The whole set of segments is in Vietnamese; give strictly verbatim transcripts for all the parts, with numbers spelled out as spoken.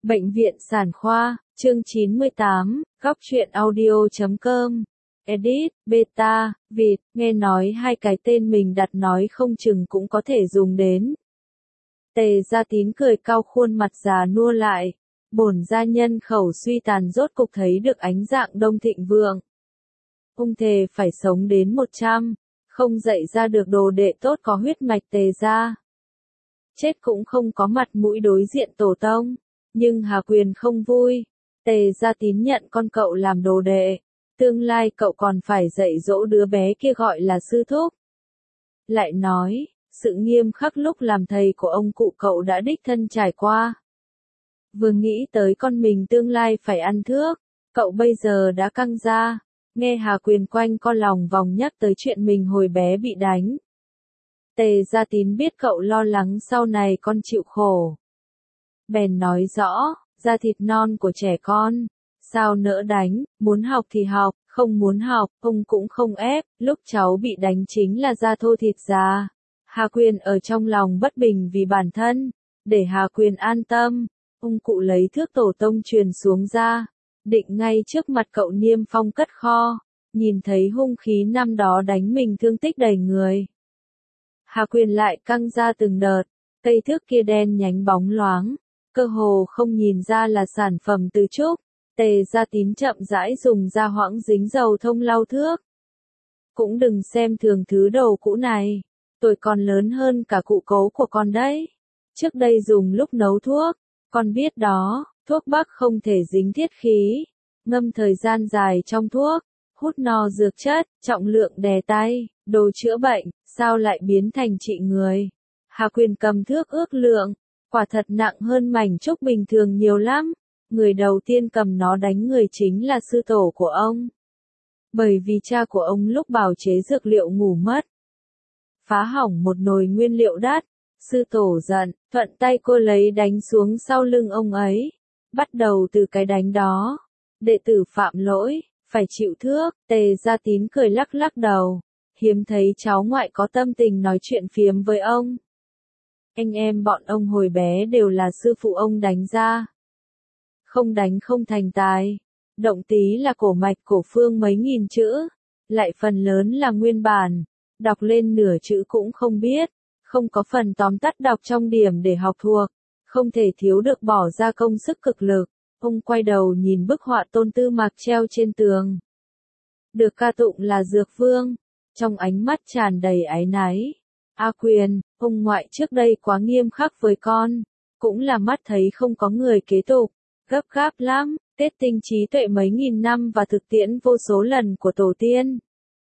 Bệnh viện Sản Khoa, chương chín mươi tám, góc truyện audio chấm com. Edit, beta, vịt, nghe nói hai cái tên mình đặt nói không chừng cũng có thể dùng đến. Tề Gia Tín cười cau khuôn mặt già nua lại. Bổn gia nhân khẩu suy tàn rốt cục thấy được ánh dạng đông thịnh vượng. Ung thề phải sống đến một trăm, không dạy ra được đồ đệ tốt có huyết mạch Tề gia. Chết cũng không có mặt mũi đối diện tổ tông. Nhưng Hà Quyền không vui. Tề Gia Tín nhận con cậu làm đồ đệ. Tương lai cậu còn phải dạy dỗ đứa bé kia gọi là sư thúc. Lại nói, sự nghiêm khắc lúc làm thầy của ông cụ cậu đã đích thân trải qua. Vừa nghĩ tới con mình tương lai phải ăn thước, cậu bây giờ đã căng ra. Nghe Hà Quyền quanh co lòng vòng nhắc tới chuyện mình hồi bé bị đánh. Tề Gia Tín biết cậu lo lắng sau này con chịu khổ. Bèn nói rõ, da thịt non của trẻ con, sao nỡ đánh, muốn học thì học, không muốn học, ông cũng không ép, lúc cháu bị đánh chính là da thô thịt già. Hà Quyền ở trong lòng bất bình vì bản thân, để Hà Quyền an tâm, ông cụ lấy thước tổ tông truyền xuống ra, định ngay trước mặt cậu niêm phong cất kho, nhìn thấy hung khí năm đó đánh mình thương tích đầy người. Hà Quyền lại căng ra từng đợt, cây thước kia đen nhánh bóng loáng. Cơ hồ không nhìn ra là sản phẩm từ trúc. Tề Gia Tín chậm rãi dùng da hoãng dính dầu thông lau thước. Cũng đừng xem thường thứ đồ cũ này. Tuổi còn lớn hơn cả cụ cố của con đấy. Trước đây dùng lúc nấu thuốc. Con biết đó, thuốc bắc không thể dính thiết khí. Ngâm thời gian dài trong thuốc. Hút no dược chất, trọng lượng đè tay, đồ chữa bệnh, sao lại biến thành trị người. Hà Quyền cầm thước ước lượng. Quả thật nặng hơn mảnh trúc bình thường nhiều lắm. Người đầu tiên cầm nó đánh người chính là sư tổ của ông. Bởi vì cha của ông lúc bào chế dược liệu ngủ mất. Phá hỏng một nồi nguyên liệu đắt. Sư tổ giận, thuận tay cô lấy đánh xuống sau lưng ông ấy. Bắt đầu từ cái đánh đó. Đệ tử phạm lỗi, phải chịu thước. Tề Gia Tín cười lắc lắc đầu. Hiếm thấy cháu ngoại có tâm tình nói chuyện phiếm với ông. Anh em bọn ông hồi bé đều là sư phụ ông đánh ra. Không đánh không thành tài. Động tí là cổ mạch cổ phương mấy nghìn chữ. Lại phần lớn là nguyên bản. Đọc lên nửa chữ cũng không biết. Không có phần tóm tắt đọc trong điểm để học thuộc. Không thể thiếu được bỏ ra công sức cực lực. Ông quay đầu nhìn bức họa Tôn Tư Mạc treo trên tường. Được ca tụng là Dược Vương. Trong ánh mắt tràn đầy áy náy. A Quyền, ông ngoại trước đây quá nghiêm khắc với con, cũng là mắt thấy không có người kế tục, gấp gáp lắm, kết tinh trí tuệ mấy nghìn năm và thực tiễn vô số lần của tổ tiên.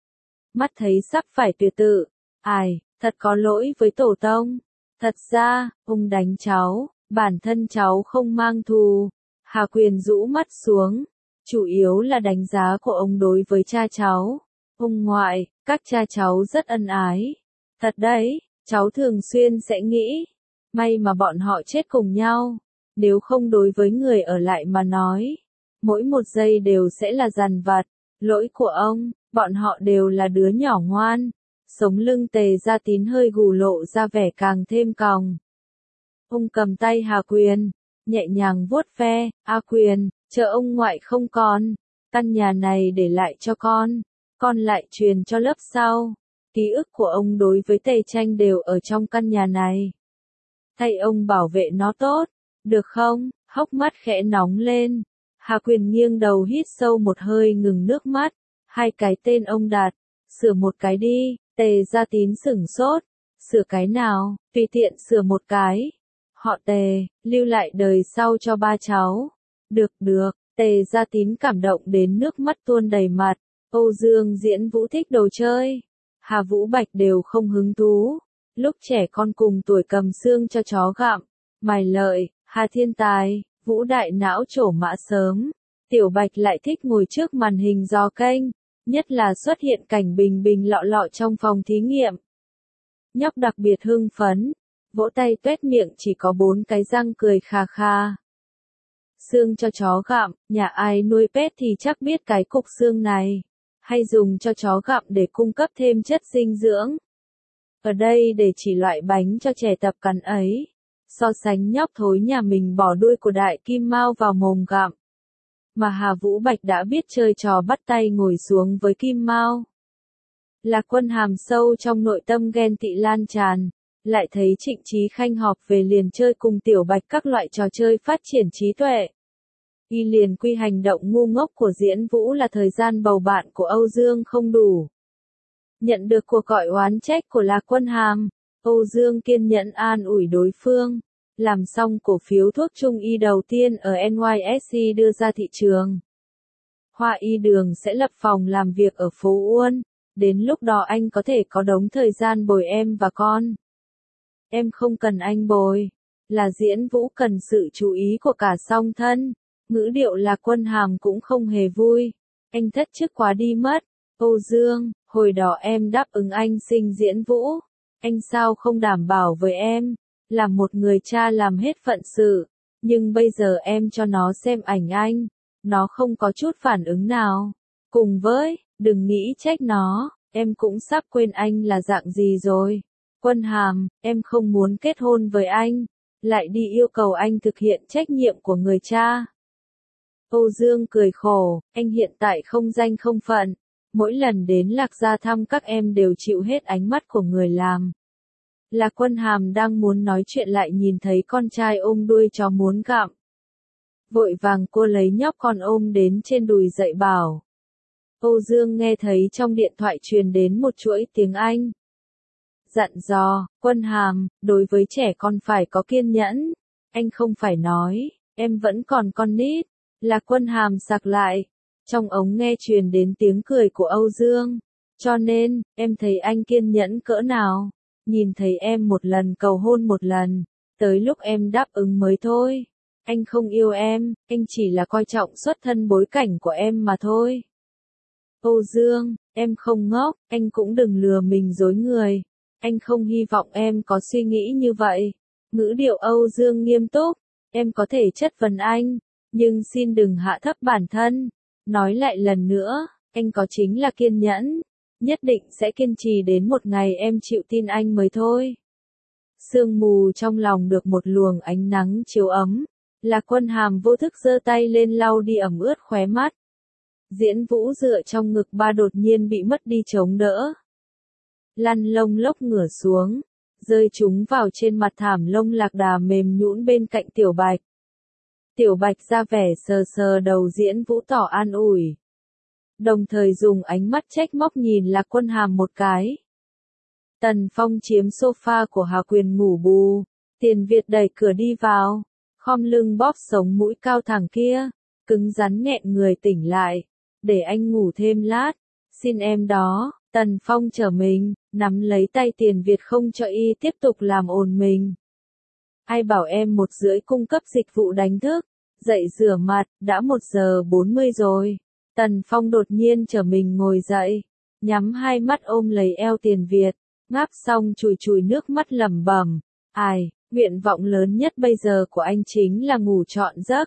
Mắt thấy sắp phải tuyệt tự, ai, thật có lỗi với tổ tông, thật ra, ông đánh cháu, bản thân cháu không mang thù. Hà Quyền rũ mắt xuống, chủ yếu là đánh giá của ông đối với cha cháu. Ông ngoại, các cha cháu rất ân ái. Thật đấy, cháu thường xuyên sẽ nghĩ, may mà bọn họ chết cùng nhau, nếu không đối với người ở lại mà nói, mỗi một giây đều sẽ là dằn vặt, lỗi của ông, bọn họ đều là đứa nhỏ ngoan, sống lưng Tề Gia Tín hơi gù lộ ra vẻ càng thêm còng. Ông cầm tay Hà Quyền, nhẹ nhàng vuốt ve, A Quyền, chờ ông ngoại không còn, căn nhà này để lại cho con, con lại truyền cho lớp sau. Ký ức của ông đối với Tề Tranh đều ở trong căn nhà này. Thay ông bảo vệ nó tốt, được không? Hốc mắt khẽ nóng lên. Hà Quyền nghiêng đầu hít sâu một hơi ngừng nước mắt. Hai cái tên ông đặt, sửa một cái đi. Tề Gia Tín sửng sốt. Sửa cái nào? Tùy tiện sửa một cái. Họ Tề, lưu lại đời sau cho ba cháu. Được được, Tề Gia Tín cảm động đến nước mắt tuôn đầy mặt. Âu Dương Diễn Vũ thích đồ chơi. Hà Vũ Bạch đều không hứng thú. Lúc trẻ con cùng tuổi cầm xương cho chó gặm. Mài Lợi, Hà Thiên Tài, Vũ Đại não trổ mã sớm. Tiểu Bạch lại thích ngồi trước màn hình dò kênh. Nhất là xuất hiện cảnh Bình Bình lọ lọ trong phòng thí nghiệm. Nhóc đặc biệt hưng phấn. Vỗ tay tuét miệng chỉ có bốn cái răng cười kha kha. Xương cho chó gặm, nhà ai nuôi pet thì chắc biết cái cục xương này. Hay dùng cho chó gặm để cung cấp thêm chất dinh dưỡng. Ở đây để chỉ loại bánh cho trẻ tập cắn ấy. so sánh nhóc thối nhà mình bỏ đuôi của đại kim mao vào mồm gặm. Mà Hà Vũ Bạch đã biết chơi trò bắt tay ngồi xuống với Kim Mao. Lạc Quân Hàm sâu trong nội tâm ghen tị lan tràn, lại thấy Trịnh Chí Khanh họp về liền chơi cùng Tiểu Bạch các loại trò chơi phát triển trí tuệ. Y liền quy hành động ngu ngốc của Diễn Vũ là thời gian bầu bạn của Âu Dương không đủ. Nhận được cuộc gọi oán trách của Lạc Quân Hàm, Âu Dương kiên nhẫn an ủi đối phương. Làm xong cổ phiếu thuốc trung y đầu tiên ở en y ét xê đưa ra thị trường. Hoa Y Đường sẽ lập phòng làm việc ở phố Uôn, đến lúc đó anh có thể có đống thời gian bồi em và con. Em không cần anh bồi, là Diễn Vũ cần sự chú ý của cả song thân. Ngữ điệu Lạc Quân Hàm cũng không hề vui. Anh thất chức quá đi mất. Âu Dương, hồi đó em đáp ứng anh sinh Diễn Vũ. Anh sao không đảm bảo với em? Làm một người cha làm hết phận sự, nhưng bây giờ em cho nó xem ảnh anh, nó không có chút phản ứng nào. Cùng với, đừng nghĩ trách nó, em cũng sắp quên anh là dạng gì rồi. Quân Hàm, em không muốn kết hôn với anh, lại đi yêu cầu anh thực hiện trách nhiệm của người cha. Âu Dương cười khổ, anh hiện tại không danh không phận, mỗi lần đến Lạc Gia thăm các em đều chịu hết ánh mắt của người làm. Lạc Quân Hàm đang muốn nói chuyện lại nhìn thấy con trai ôm đuôi chó muốn gặm. Vội vàng cô lấy nhóc con ôm đến trên đùi dậy bảo. Âu Dương nghe thấy trong điện thoại truyền đến một chuỗi tiếng Anh. Dặn dò, Quân Hàm, đối với trẻ con phải có kiên nhẫn. Anh không phải nói, em vẫn còn con nít. Lạc Quân Hàm sặc lại. Trong ống nghe truyền đến tiếng cười của Âu Dương. Cho nên, em thấy anh kiên nhẫn cỡ nào. Nhìn thấy em một lần cầu hôn một lần, tới lúc em đáp ứng mới thôi. Anh không yêu em, anh chỉ là coi trọng xuất thân bối cảnh của em mà thôi. Âu Dương, em không ngốc, anh cũng đừng lừa mình dối người. Anh không hy vọng em có suy nghĩ như vậy. Ngữ điệu Âu Dương nghiêm túc, em có thể chất vấn anh, nhưng xin đừng hạ thấp bản thân. Nói lại lần nữa, anh có chính là kiên nhẫn. Nhất định sẽ kiên trì đến một ngày em chịu tin anh mới thôi. Sương mù trong lòng được một luồng ánh nắng chiếu ấm. Lạc Quân Hàm vô thức giơ tay lên lau đi ẩm ướt khóe mắt. Diễn Vũ dựa trong ngực ba đột nhiên bị mất đi chống đỡ. Lăn lông lốc ngửa xuống, rơi chúng vào trên mặt thảm lông lạc đà mềm nhũn bên cạnh Tiểu Bạch. Tiểu Bạch ra vẻ sờ sờ đầu Diễn Vũ tỏ an ủi. Đồng thời dùng ánh mắt trách móc nhìn Lạc Quân Hàm một cái. Tần Phong chiếm sofa của Hà Quyền ngủ bù, Tiền Việt đẩy cửa đi vào, khom lưng bóp sống mũi cao thẳng kia, cứng rắn nghẹn người tỉnh lại, để anh ngủ thêm lát, xin em đó. Tần Phong trở mình, nắm lấy tay Tiền Việt không cho y tiếp tục làm ồn mình. Ai bảo em một rưỡi cung cấp dịch vụ đánh thức, dậy rửa mặt, đã một giờ bốn mươi rồi. Tần Phong đột nhiên trở mình ngồi dậy, nhắm hai mắt ôm lấy eo Tiền Việt, ngáp xong chùi chùi nước mắt lẩm bẩm, ai, nguyện vọng lớn nhất bây giờ của anh chính là ngủ trọn giấc.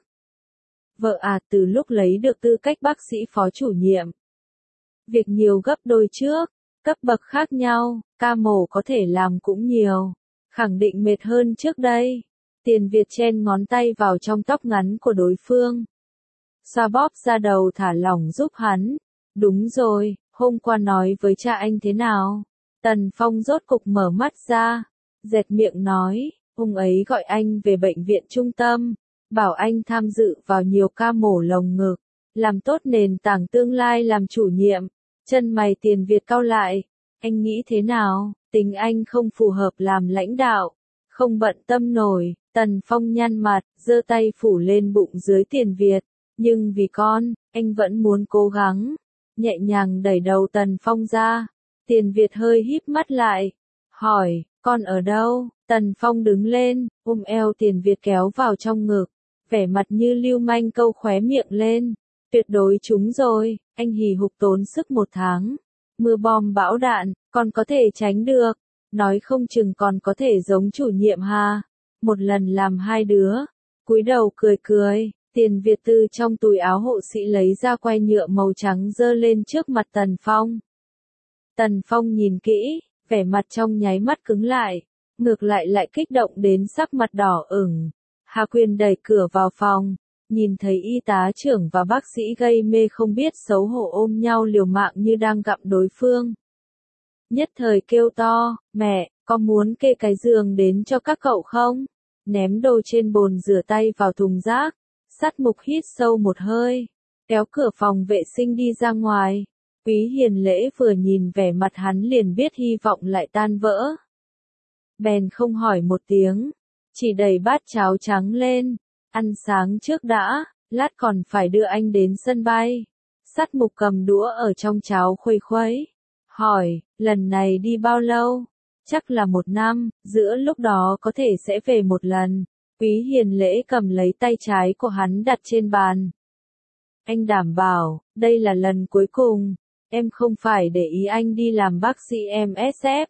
Vợ à, từ lúc lấy được tư cách bác sĩ phó chủ nhiệm, việc nhiều gấp đôi trước, cấp bậc khác nhau, ca mổ có thể làm cũng nhiều, khẳng định mệt hơn trước đây. Tiền Việt chen ngón tay vào trong tóc ngắn của đối phương. Xoa bóp ra đầu thả lỏng giúp hắn. Đúng rồi, hôm qua nói với cha anh thế nào? Tần Phong rốt cục mở mắt ra, dẹt miệng nói, ông ấy gọi anh về bệnh viện trung tâm, bảo anh tham dự vào nhiều ca mổ lồng ngực, làm tốt nền tảng tương lai làm chủ nhiệm. Chân mày Tiền Việt cau lại, anh nghĩ thế nào? Tính anh không phù hợp làm lãnh đạo, không bận tâm nổi. Tần Phong nhăn mặt, giơ tay phủ lên bụng dưới Tiền Việt. Nhưng vì con, anh vẫn muốn cố gắng. Nhẹ nhàng đẩy đầu Tần Phong ra. Tiền Việt hơi híp mắt lại. Hỏi, con ở đâu? Tần Phong đứng lên, ôm eo Tiền Việt kéo vào trong ngực. Vẻ mặt như lưu manh câu khóe miệng lên. Tuyệt đối trúng rồi, anh hì hục tốn sức một tháng. Mưa bom bão đạn, còn có thể tránh được. Nói không chừng còn có thể giống chủ nhiệm ha. Một lần làm hai đứa. Cúi đầu cười cười. Tiền Việt từ trong túi áo hộ sĩ lấy ra quai nhựa màu trắng giơ lên trước mặt Tần Phong. Tần Phong nhìn kỹ, vẻ mặt trong nháy mắt cứng lại. ngược lại lại kích động đến sắc mặt đỏ ửng. Hà Quyền đẩy cửa vào phòng, nhìn thấy y tá trưởng và bác sĩ gây mê không biết xấu hổ ôm nhau liều mạng như đang gặm đối phương. Nhất thời kêu to, mẹ, có muốn kê cái giường đến cho các cậu không? Ném đồ trên bồn rửa tay vào thùng rác. Sát Mục hít sâu một hơi, kéo cửa phòng vệ sinh đi ra ngoài. Quý Hiền Lễ vừa nhìn vẻ mặt hắn liền biết hy vọng lại tan vỡ. Bèn không hỏi một tiếng, chỉ đẩy bát cháo trắng lên, ăn sáng trước đã, lát còn phải đưa anh đến sân bay. Sát Mục cầm đũa ở trong cháo khuấy khuấy, hỏi, lần này đi bao lâu? Chắc là một năm, giữa lúc đó có thể sẽ về một lần. Quý Hiền Lễ cầm lấy tay trái của hắn đặt trên bàn. Anh đảm bảo, đây là lần cuối cùng, em không phải để ý anh đi làm bác sĩ em ét ép.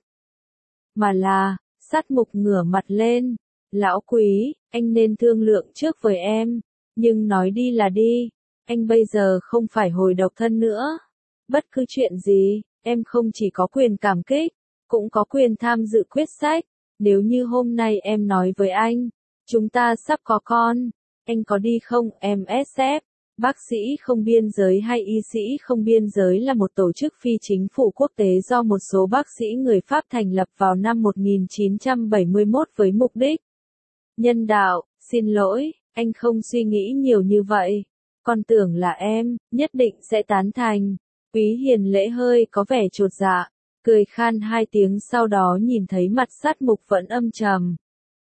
Mà là, Sát Mục ngửa mặt lên, lão Quý, anh nên thương lượng trước với em, nhưng nói đi là đi, anh bây giờ không phải hồi độc thân nữa. Bất cứ chuyện gì, em không chỉ có quyền cảm kích, cũng có quyền tham dự quyết sách. Nếu như hôm nay em nói với anh, chúng ta sắp có con, anh có đi không? em ét ép, Bác sĩ không biên giới hay y sĩ không biên giới là một tổ chức phi chính phủ quốc tế do một số bác sĩ người Pháp thành lập vào năm một nghìn chín trăm bảy mươi mốt với mục đích nhân đạo. Xin lỗi, anh không suy nghĩ nhiều như vậy. Con tưởng là em, nhất định sẽ tán thành. Quý Hiền Lễ hơi có vẻ chột dạ, cười khan hai tiếng sau đó nhìn thấy mặt Sát Mục vẫn âm trầm.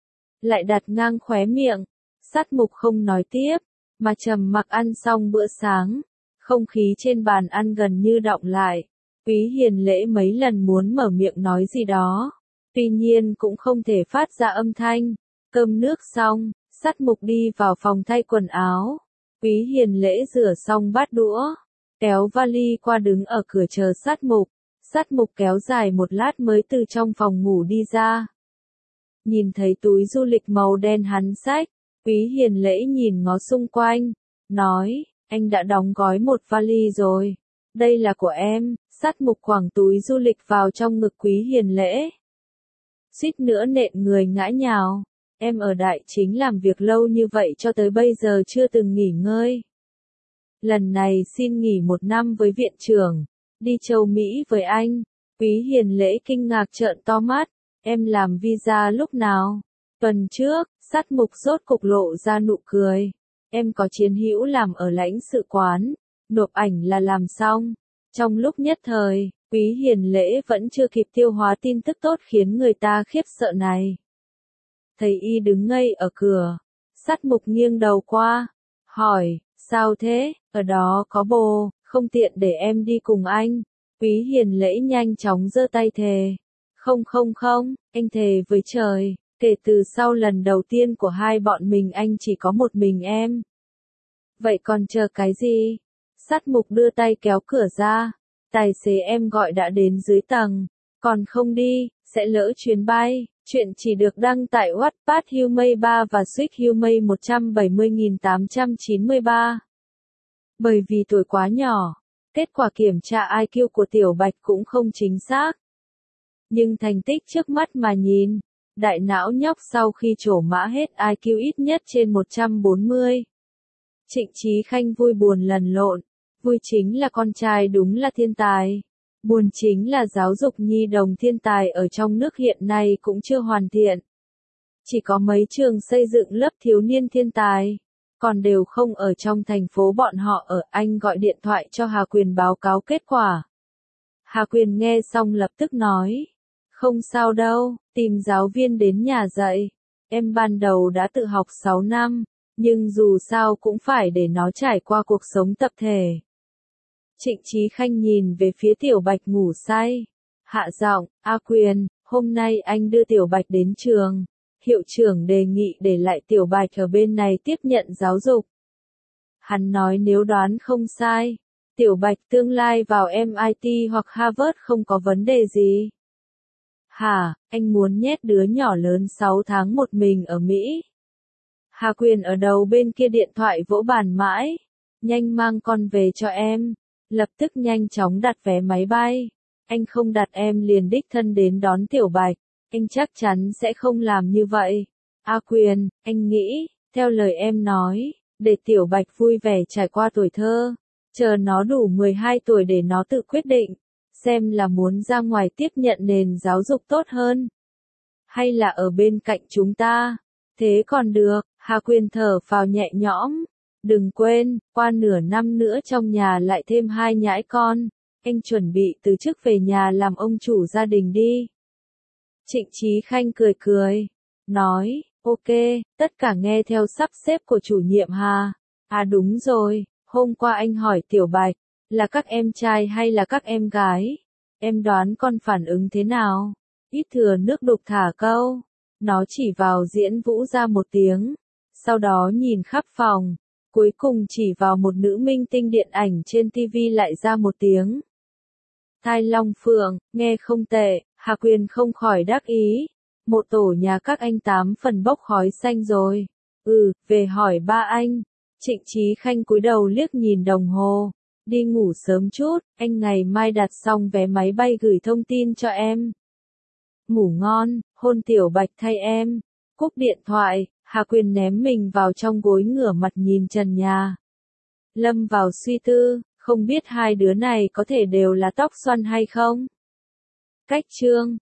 Lại đặt ngang khóe miệng, Sát Mục không nói tiếp, mà trầm mặc ăn xong bữa sáng. Không khí trên bàn ăn gần như đọng lại. Quý Hiền Lễ mấy lần muốn mở miệng nói gì đó, tuy nhiên cũng không thể phát ra âm thanh. Cơm nước xong, Sát Mục đi vào phòng thay quần áo. Quý Hiền Lễ rửa xong bát đũa, kéo vali qua đứng ở cửa chờ Sát Mục. Sát Mục kéo dài một lát mới từ trong phòng ngủ đi ra. Nhìn thấy túi du lịch màu đen hắn xách, Quý Hiền Lễ nhìn ngó xung quanh, nói, anh đã đóng gói một vali rồi. Đây là của em. Sát Mục quẳng túi du lịch vào trong ngực Quý Hiền Lễ. Suýt nữa nện người ngã nhào. Em ở Đại Chính làm việc lâu như vậy cho tới bây giờ chưa từng nghỉ ngơi. Lần này xin nghỉ một năm với viện trưởng, đi châu Mỹ với anh. Quý Hiền Lễ kinh ngạc trợn to mắt, em làm visa lúc nào? Tuần trước. Sát Mục rốt cục lộ ra nụ cười. Em có chiến hữu làm ở lãnh sự quán, nộp ảnh là làm xong. Trong lúc nhất thời, Quý Hiền Lễ vẫn chưa kịp tiêu hóa tin tức tốt khiến người ta khiếp sợ này. Thấy y đứng ngây ở cửa, Sát Mục nghiêng đầu qua, hỏi, sao thế, ở đó có bồ, không tiện để em đi cùng anh. Quý Hiền Lễ nhanh chóng giơ tay thề. Không không không, anh thề với trời. Kể từ sau lần đầu tiên của hai bọn mình anh chỉ có một mình em. Vậy còn chờ cái gì? Sát Mục đưa tay kéo cửa ra. Tài xế em gọi đã đến dưới tầng. Còn không đi, sẽ lỡ chuyến bay. Chuyện chỉ được đăng tại Wattpad Humay ba và Suýt Humay một trăm bảy mươi nghìn tám trăm chín mươi ba. Bởi vì tuổi quá nhỏ, kết quả kiểm tra i kiu của Tiểu Bạch cũng không chính xác. Nhưng thành tích trước mắt mà nhìn, đại não nhóc sau khi trổ mã hết i kiu ít nhất trên một trăm bốn mươi. Trịnh Chí Khanh vui buồn lần lộn, vui chính là con trai đúng là thiên tài, buồn chính là giáo dục nhi đồng thiên tài ở trong nước hiện nay cũng chưa hoàn thiện. Chỉ có mấy trường xây dựng lớp thiếu niên thiên tài, còn đều không ở trong thành phố bọn họ ở. Anh gọi điện thoại cho Hà Quyền báo cáo kết quả. Hà Quyền nghe xong lập tức nói, không sao đâu, tìm giáo viên đến nhà dạy. Em ban đầu đã tự học sáu năm, nhưng dù sao cũng phải để nó trải qua cuộc sống tập thể. Trịnh Chí Khanh nhìn về phía Tiểu Bạch ngủ say. Hạ giọng, A Quyền, hôm nay anh đưa Tiểu Bạch đến trường. Hiệu trưởng đề nghị để lại Tiểu Bạch ở bên này tiếp nhận giáo dục. Hắn nói nếu đoán không sai, Tiểu Bạch tương lai vào em i tê hoặc Harvard không có vấn đề gì. Hả, anh muốn nhét đứa nhỏ lớn sáu tháng một mình ở Mỹ? Hà Quyền ở đầu bên kia điện thoại vỗ bàn mãi. Nhanh mang con về cho em. Lập tức nhanh chóng đặt vé máy bay. Anh không đặt em liền đích thân đến đón Tiểu Bạch. Anh chắc chắn sẽ không làm như vậy. A Quyền, anh nghĩ, theo lời em nói, để Tiểu Bạch vui vẻ trải qua tuổi thơ, chờ nó đủ mười hai tuổi để nó tự quyết định, xem là muốn ra ngoài tiếp nhận nền giáo dục tốt hơn, hay là ở bên cạnh chúng ta. Thế còn được, Hà Quyền thở phào nhẹ nhõm. Đừng quên, qua nửa năm nữa trong nhà lại thêm hai nhãi con, anh chuẩn bị từ chức về nhà làm ông chủ gia đình đi. Trịnh Chí Khanh cười cười, nói, ok, tất cả nghe theo sắp xếp của chủ nhiệm Hà. À đúng rồi, hôm qua anh hỏi Tiểu Bạch, là các em trai hay là các em gái? Em đoán con phản ứng thế nào? Ít thừa nước đục thả câu. Nó chỉ vào Diễn Vũ ra một tiếng, sau đó nhìn khắp phòng, cuối cùng chỉ vào một nữ minh tinh điện ảnh trên ti vi lại ra một tiếng. Thai Long Phượng, nghe không tệ, Hà Quyền không khỏi đắc ý. Một tổ nhà các anh tám phần bốc khói xanh rồi. Ừ, về hỏi ba anh. Trịnh Chí Khanh cúi đầu liếc nhìn đồng hồ. Đi ngủ sớm chút, anh ngày mai đặt xong vé máy bay gửi thông tin cho em. Ngủ ngon, hôn Tiểu Bạch thay em. Cúp điện thoại, Hà Quyền ném mình vào trong gối ngửa mặt nhìn trần nhà. Lâm vào suy tư, không biết hai đứa này có thể đều là tóc xoăn hay không? Cách chương